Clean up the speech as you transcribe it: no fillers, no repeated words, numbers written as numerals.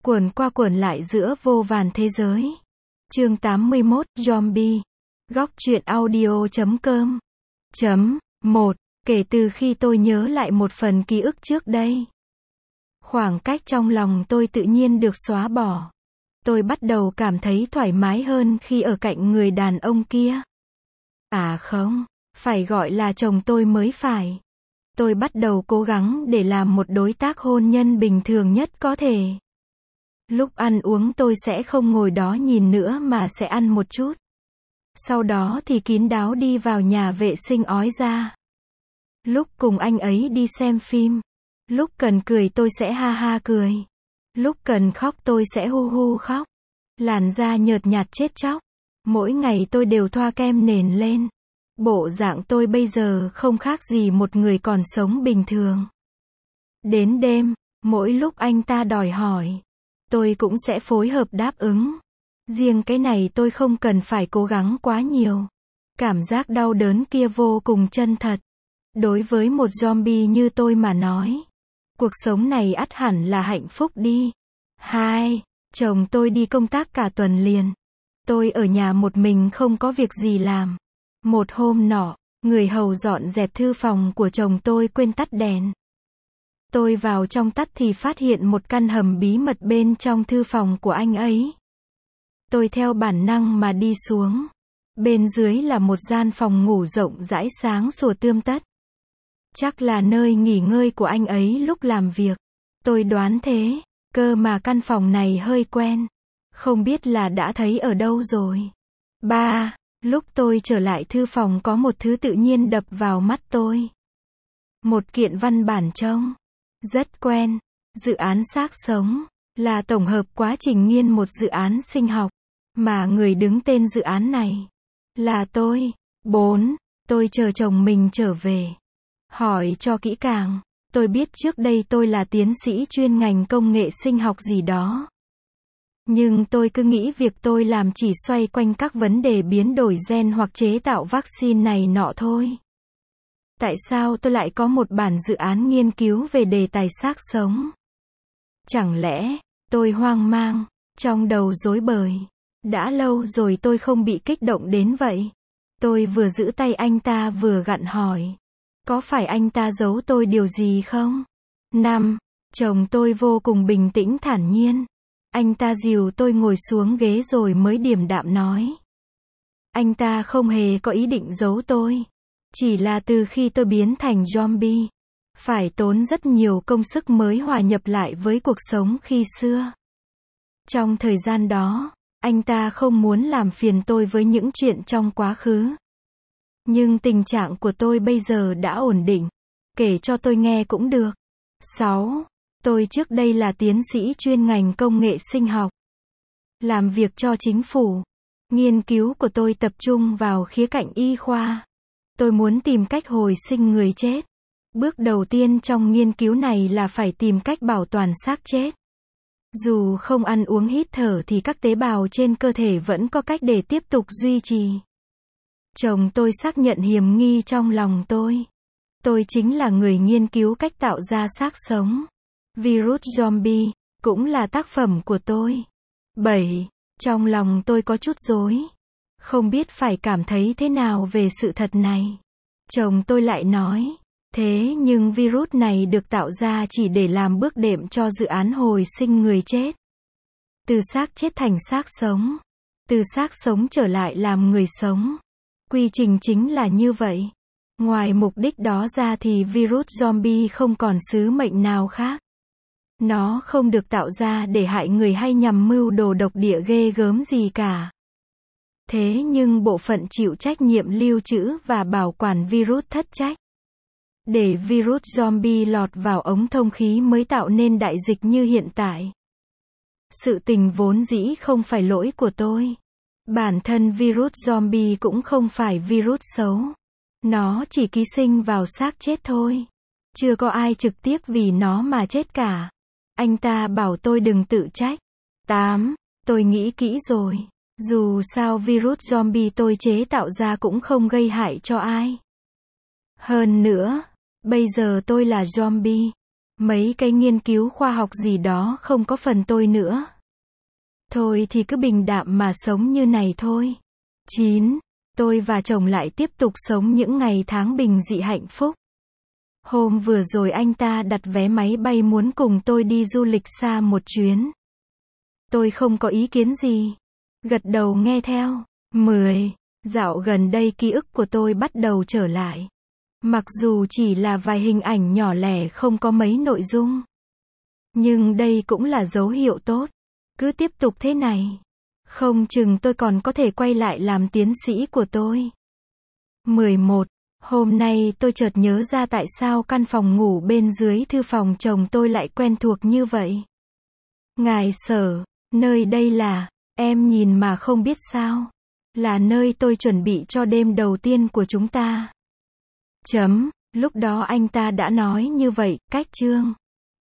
Quẩn qua quẩn lại giữa vô vàn thế giới. Chương 81, Zombie. Góc truyện audio.com. 1. Kể từ khi tôi nhớ lại một phần ký ức trước đây, khoảng cách trong lòng tôi tự nhiên được xóa bỏ. Tôi bắt đầu cảm thấy thoải mái hơn khi ở cạnh người đàn ông kia. À không, phải gọi là chồng tôi mới phải. Tôi bắt đầu cố gắng để làm một đối tác hôn nhân bình thường nhất có thể. Lúc ăn uống tôi sẽ không ngồi đó nhìn nữa mà sẽ ăn một chút. Sau đó thì kín đáo đi vào nhà vệ sinh ói ra. Lúc cùng anh ấy đi xem phim, lúc cần cười tôi sẽ ha ha cười. Lúc cần khóc tôi sẽ hu hu khóc. Làn da nhợt nhạt chết chóc. Mỗi ngày tôi đều thoa kem nền lên. Bộ dạng tôi bây giờ không khác gì một người còn sống bình thường. Đến đêm, mỗi lúc anh ta đòi hỏi, tôi cũng sẽ phối hợp đáp ứng. Riêng cái này tôi không cần phải cố gắng quá nhiều. Cảm giác đau đớn kia vô cùng chân thật. Đối với một zombie như tôi mà nói, cuộc sống này ắt hẳn là hạnh phúc đi. 2. Chồng tôi đi công tác cả tuần liền. Tôi ở nhà một mình không có việc gì làm. Một hôm nọ, người hầu dọn dẹp thư phòng của chồng tôi quên tắt đèn. Tôi vào trong tắt thì phát hiện một căn hầm bí mật bên trong thư phòng của anh ấy. Tôi theo bản năng mà đi xuống. Bên dưới là một gian phòng ngủ rộng rãi sáng sủa tươm tất. Chắc là nơi nghỉ ngơi của anh ấy lúc làm việc. Tôi đoán thế, cơ mà căn phòng này hơi quen. Không biết là đã thấy ở đâu rồi. 3. Lúc tôi trở lại thư phòng có một thứ tự nhiên đập vào mắt tôi. Một kiện văn bản trông rất quen. Dự án xác sống là tổng hợp quá trình nghiên một dự án sinh học, mà người đứng tên dự án này là tôi. 4. Tôi chờ chồng mình trở về. Hỏi cho kỹ càng, tôi biết trước đây tôi là tiến sĩ chuyên ngành công nghệ sinh học gì đó. Nhưng tôi cứ nghĩ việc tôi làm chỉ xoay quanh các vấn đề biến đổi gen hoặc chế tạo vaccine này nọ thôi. Tại sao tôi lại có một bản dự án nghiên cứu về đề tài xác sống? Chẳng lẽ, tôi hoang mang, trong đầu rối bời. Đã lâu rồi tôi không bị kích động đến vậy. Tôi vừa giữ tay anh ta vừa gặn hỏi. Có phải anh ta giấu tôi điều gì không? 5. Chồng tôi vô cùng bình tĩnh thản nhiên. Anh ta dìu tôi ngồi xuống ghế rồi mới điềm đạm nói. Anh ta không hề có ý định giấu tôi. Chỉ là từ khi tôi biến thành zombie, phải tốn rất nhiều công sức mới hòa nhập lại với cuộc sống khi xưa. Trong thời gian đó, anh ta không muốn làm phiền tôi với những chuyện trong quá khứ. Nhưng tình trạng của tôi bây giờ đã ổn định. Kể cho tôi nghe cũng được. 6. Tôi trước đây là tiến sĩ chuyên ngành công nghệ sinh học. Làm việc cho chính phủ. Nghiên cứu của tôi tập trung vào khía cạnh y khoa. Tôi muốn tìm cách hồi sinh người chết. Bước đầu tiên trong nghiên cứu này là phải tìm cách bảo toàn xác chết. Dù không ăn uống hít thở thì các tế bào trên cơ thể vẫn có cách để tiếp tục duy trì. Chồng tôi xác nhận hiểm nghi trong lòng tôi. Tôi chính là người nghiên cứu cách tạo ra xác sống. Virus zombie cũng là tác phẩm của tôi. 7. Trong lòng tôi có chút rối. Không biết phải cảm thấy thế nào về sự thật này. Chồng tôi lại nói. Thế nhưng virus này được tạo ra chỉ để làm bước đệm cho dự án hồi sinh người chết. Từ xác chết thành xác sống. Từ xác sống trở lại làm người sống. Quy trình chính là như vậy. Ngoài mục đích đó ra thì virus zombie không còn sứ mệnh nào khác. Nó không được tạo ra để hại người hay nhằm mưu đồ độc địa ghê gớm gì cả. Thế nhưng bộ phận chịu trách nhiệm lưu trữ và bảo quản virus thất trách. Để virus zombie lọt vào ống thông khí mới tạo nên đại dịch như hiện tại. Sự tình vốn dĩ không phải lỗi của tôi. Bản thân virus zombie cũng không phải virus xấu. Nó chỉ ký sinh vào xác chết thôi. Chưa có ai trực tiếp vì nó mà chết cả. Anh ta bảo tôi đừng tự trách. 8. Tôi nghĩ kỹ rồi. Dù sao virus zombie tôi chế tạo ra cũng không gây hại cho ai. Hơn nữa, bây giờ tôi là zombie. Mấy cái nghiên cứu khoa học gì đó không có phần tôi nữa. Thôi thì cứ bình đạm mà sống như này thôi. 9. Tôi và chồng lại tiếp tục sống những ngày tháng bình dị hạnh phúc. Hôm vừa rồi anh ta đặt vé máy bay muốn cùng tôi đi du lịch xa một chuyến. Tôi không có ý kiến gì. Gật đầu nghe theo. 10. Dạo gần đây ký ức của tôi bắt đầu trở lại. Mặc dù chỉ là vài hình ảnh nhỏ lẻ không có mấy nội dung. Nhưng đây cũng là dấu hiệu tốt. Cứ tiếp tục thế này. Không chừng tôi còn có thể quay lại làm tiến sĩ của tôi. 11. Hôm nay tôi chợt nhớ ra tại sao căn phòng ngủ bên dưới thư phòng chồng tôi lại quen thuộc như vậy. Ngài Sở, nơi đây là, em nhìn mà không biết sao. Là nơi tôi chuẩn bị cho đêm đầu tiên của chúng ta. Lúc đó anh ta đã nói như vậy, cách chương.